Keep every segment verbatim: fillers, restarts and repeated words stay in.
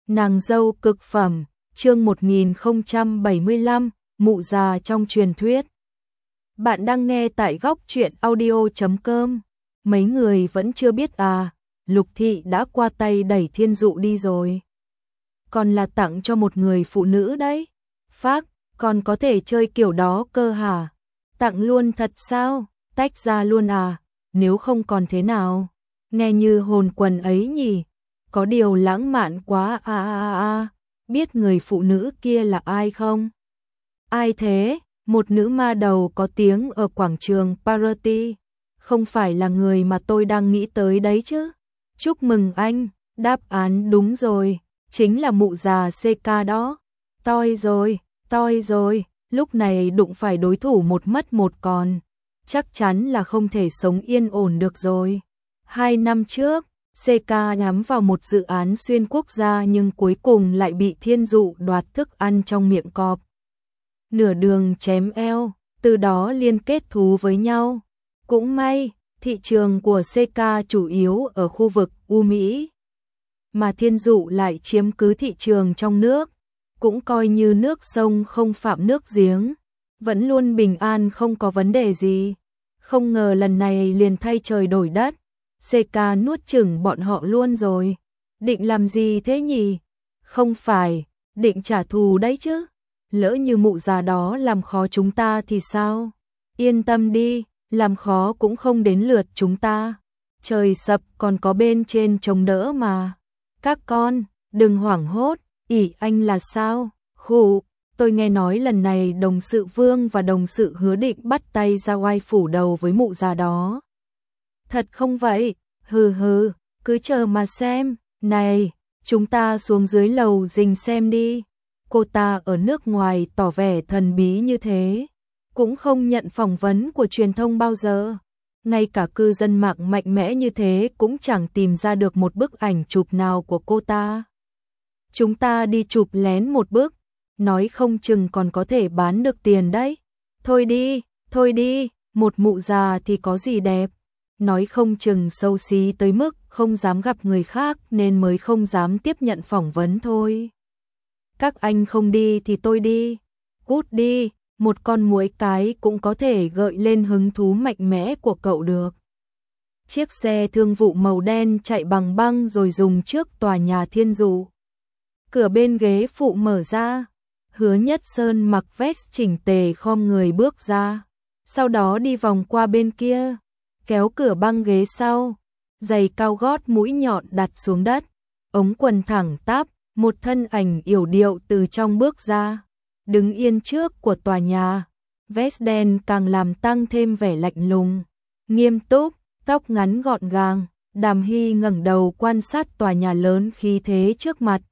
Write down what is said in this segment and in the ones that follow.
Nàng dâu cực phẩm, chương một nghìn không trăm bảy mươi lăm, mụ già trong truyền thuyết. Bạn đang nghe tại góc truyện audio chấm com. Mấy người vẫn chưa biết à, Lục Thị đã qua tay đẩy Thiên Dụ đi rồi. Còn là tặng cho một người phụ nữ đấy. Phác, còn có thể chơi kiểu đó cơ hả? Tặng luôn thật sao? Tách ra luôn à? Nếu không còn thế nào? Nghe như hồn quần ấy nhỉ? Có điều lãng mạn quá à à à, biết người phụ nữ kia là ai không? Ai thế? Một nữ ma đầu có tiếng ở quảng trường Parati. Không phải là người mà tôi đang nghĩ tới đấy chứ? Chúc mừng anh, đáp án đúng rồi, chính là mụ già xê ca đó. Toi rồi, toi rồi, lúc này đụng phải đối thủ một mất một còn. Chắc chắn là không thể sống yên ổn được rồi. Hai năm trước, xê ca nhắm vào một dự án xuyên quốc gia nhưng cuối cùng lại bị Thiên Dụ đoạt thức ăn trong miệng cọp. Nửa đường chém eo, từ đó liên kết thú với nhau. Cũng may, thị trường của xê ca chủ yếu ở khu vực U Mỹ, mà Thiên Dụ lại chiếm cứ thị trường trong nước, cũng coi như nước sông không phạm nước giếng, vẫn luôn bình an không có vấn đề gì. Không ngờ lần này liền thay trời đổi đất, xê ca nuốt chửng bọn họ luôn rồi. Định làm gì thế nhỉ? Không phải, định trả thù đấy chứ. Lỡ như mụ già đó làm khó chúng ta thì sao? Yên tâm đi, làm khó cũng không đến lượt chúng ta. Trời sập còn có bên trên chống đỡ mà. Các con, đừng hoảng hốt, ỷ anh là sao? Khụ, tôi nghe nói lần này đồng sự Vương và đồng sự Hứa định bắt tay ra oai phủ đầu với mụ già đó. Thật không vậy? Hừ hừ, cứ chờ mà xem. Này, chúng ta xuống dưới lầu dình xem đi. Cô ta ở nước ngoài tỏ vẻ thần bí như thế, cũng không nhận phỏng vấn của truyền thông bao giờ. Ngay cả cư dân mạng mạnh mẽ như thế cũng chẳng tìm ra được một bức ảnh chụp nào của cô ta. Chúng ta đi chụp lén một bức, nói không chừng còn có thể bán được tiền đấy. Thôi đi, thôi đi, một mụ già thì có gì đẹp. Nói không chừng xấu xí tới mức không dám gặp người khác nên mới không dám tiếp nhận phỏng vấn thôi. Các anh không đi thì tôi đi. Cút đi, một con muỗi cái cũng có thể gợi lên hứng thú mạnh mẽ của cậu được. Chiếc xe thương vụ màu đen chạy bằng băng rồi dùng trước tòa nhà Thiên Dụ. Cửa bên ghế phụ mở ra, Hứa Nhất Sơn mặc vest chỉnh tề khom người bước ra, sau đó đi vòng qua bên kia, kéo cửa băng ghế sau, giày cao gót mũi nhọn đặt xuống đất, ống quần thẳng tắp, một thân ảnh yểu điệu từ trong bước ra, đứng yên trước của tòa nhà, vest đen càng làm tăng thêm vẻ lạnh lùng, nghiêm túc, tóc ngắn gọn gàng. Đàm Hy ngẩng đầu quan sát tòa nhà lớn khí thế trước mặt.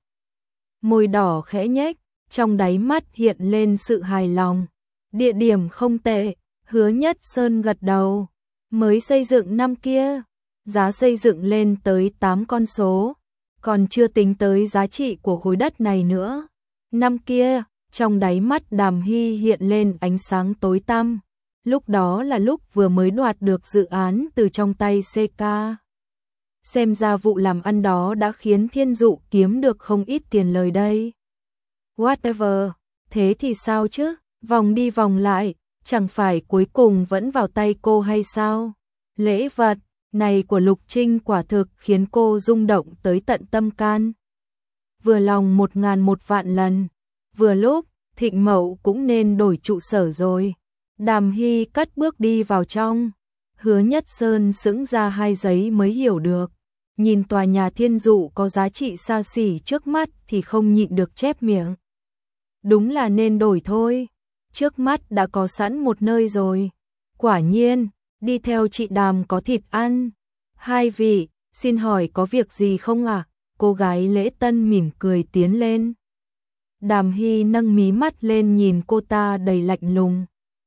Môi đỏ khẽ nhếch, trong đáy mắt hiện lên sự hài lòng. Địa điểm không tệ, Hứa Nhất Sơn gật đầu. Mới xây dựng năm kia, giá xây dựng lên tới tám con số, còn chưa tính tới giá trị của khối đất này nữa. Năm kia, trong đáy mắt Đàm Hy hiện lên ánh sáng tối tăm. Lúc đó là lúc vừa mới đoạt được dự án từ trong tay xê ca. Xem ra vụ làm ăn đó đã khiến Thiên Dụ kiếm được không ít tiền lời đây. Whatever, thế thì sao chứ, vòng đi vòng lại, chẳng phải cuối cùng vẫn vào tay cô hay sao? Lễ vật này của Lục Trinh quả thực khiến cô rung động tới tận tâm can. Vừa lòng một ngàn một vạn lần, vừa lúc, Thịnh Mậu cũng nên đổi trụ sở rồi. Đàm Hy cất bước đi vào trong, Hứa Nhất Sơn sững ra hai giây mới hiểu được. Nhìn tòa nhà Thiên Dụ có giá trị xa xỉ trước mắt thì không nhịn được chép miệng. Đúng là nên đổi thôi, trước mắt đã có sẵn một nơi rồi. Quả nhiên, đi theo chị Đàm có thịt ăn. Hai vị, xin hỏi có việc gì không ạ? À? Cô gái lễ tân mỉm cười tiến lên. Đàm Hy nâng mí mắt lên nhìn cô ta đầy lạnh lùng.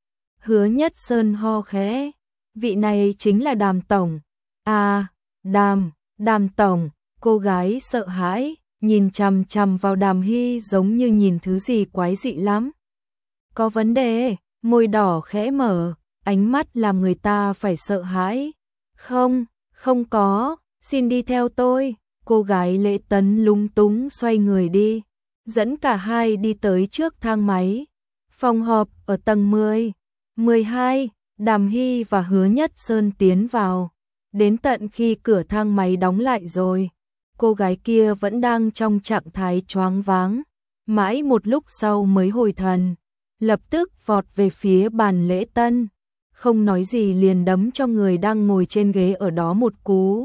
Hứa Nhất Sơn ho khẽ. Vị này chính là Đàm Tổng. À, Đàm, Đàm Tổng. Cô gái sợ hãi, nhìn chằm chằm vào Đàm Hy giống như nhìn thứ gì quái dị lắm. Có vấn đề, môi đỏ khẽ mở, ánh mắt làm người ta phải sợ hãi. Không, không có, xin đi theo tôi. Cô gái Lễ Tấn lúng túng xoay người đi, dẫn cả hai đi tới trước thang máy. Phòng họp ở tầng mười, mười hai, Đàm Hy và Hứa Nhất Sơn tiến vào. Đến tận khi cửa thang máy đóng lại rồi, cô gái kia vẫn đang trong trạng thái choáng váng, mãi một lúc sau mới hồi thần, lập tức vọt về phía bàn lễ tân, không nói gì liền đấm cho người đang ngồi trên ghế ở đó một cú.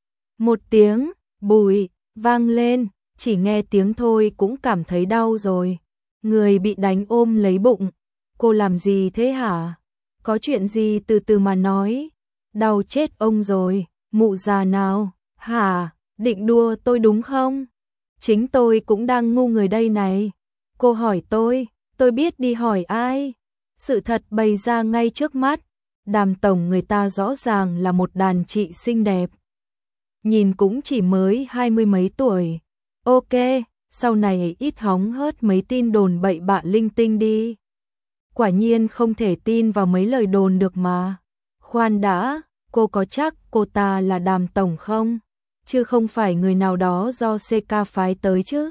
Một tiếng bụi vang lên, chỉ nghe tiếng thôi cũng cảm thấy đau rồi. Người bị đánh ôm lấy bụng, cô làm gì thế hả? Có chuyện gì từ từ mà nói, đau chết ông rồi, mụ già nào, hả, định đùa tôi đúng không? Chính tôi cũng đang ngu người đây này. Cô hỏi tôi, tôi biết đi hỏi ai? Sự thật bày ra ngay trước mắt, Đàm tổng người ta rõ ràng là một đàn chị xinh đẹp. Nhìn cũng chỉ mới hai mươi mấy tuổi. Ok, sau này ít hóng hớt mấy tin đồn bậy bạ linh tinh đi. Quả nhiên không thể tin vào mấy lời đồn được mà. Khoan đã, cô có chắc cô ta là Đàm tổng không? Chứ không phải người nào đó do xê ca phái tới chứ?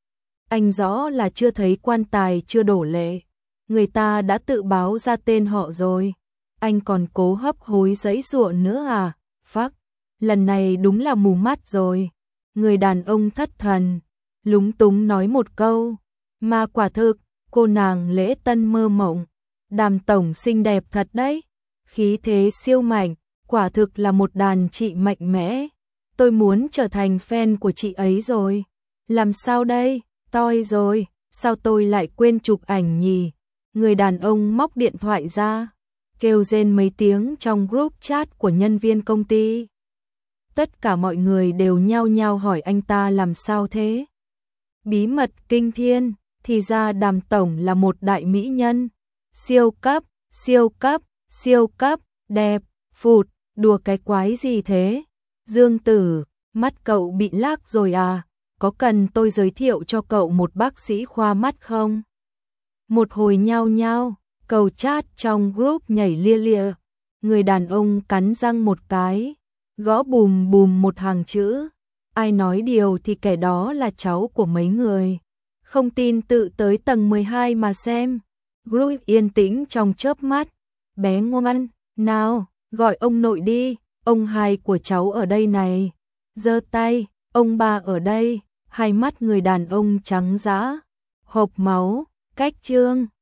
Anh rõ là chưa thấy quan tài chưa đổ lệ. Người ta đã tự báo ra tên họ rồi. Anh còn cố hấp hối giãy giụa nữa à? Phắc, lần này đúng là mù mắt rồi. Người đàn ông thất thần, lúng túng nói một câu. Mà quả thực, cô nàng Lễ Tân mơ mộng. Đàm tổng xinh đẹp thật đấy. Khí thế siêu mạnh, quả thực là một đàn chị mạnh mẽ. Tôi muốn trở thành fan của chị ấy rồi. Làm sao đây? Toi rồi, sao tôi lại quên chụp ảnh nhỉ? Người đàn ông móc điện thoại ra, kêu rên mấy tiếng trong group chat của nhân viên công ty. Tất cả mọi người đều nhao nhao hỏi anh ta làm sao thế? Bí mật kinh thiên, thì ra Đàm tổng là một đại mỹ nhân. Siêu cấp, siêu cấp, siêu cấp, đẹp, phụt, đùa cái quái gì thế? Dương Tử, mắt cậu bị lác rồi à? Có cần tôi giới thiệu cho cậu một bác sĩ khoa mắt không? Một hồi nhao nhao, cầu chat trong group nhảy lia lịa. Người đàn ông cắn răng một cái, gõ bùm bùm một hàng chữ. Ai nói điều thì kẻ đó là cháu của mấy người. Không tin tự tới tầng mười hai mà xem. Group yên tĩnh trong chớp mắt. Bé ngoan, nào, gọi ông nội đi, ông hai của cháu ở đây này. Giơ tay, ông ba ở đây. Hai mắt người đàn ông trắng dã, hộc máu, cách chương.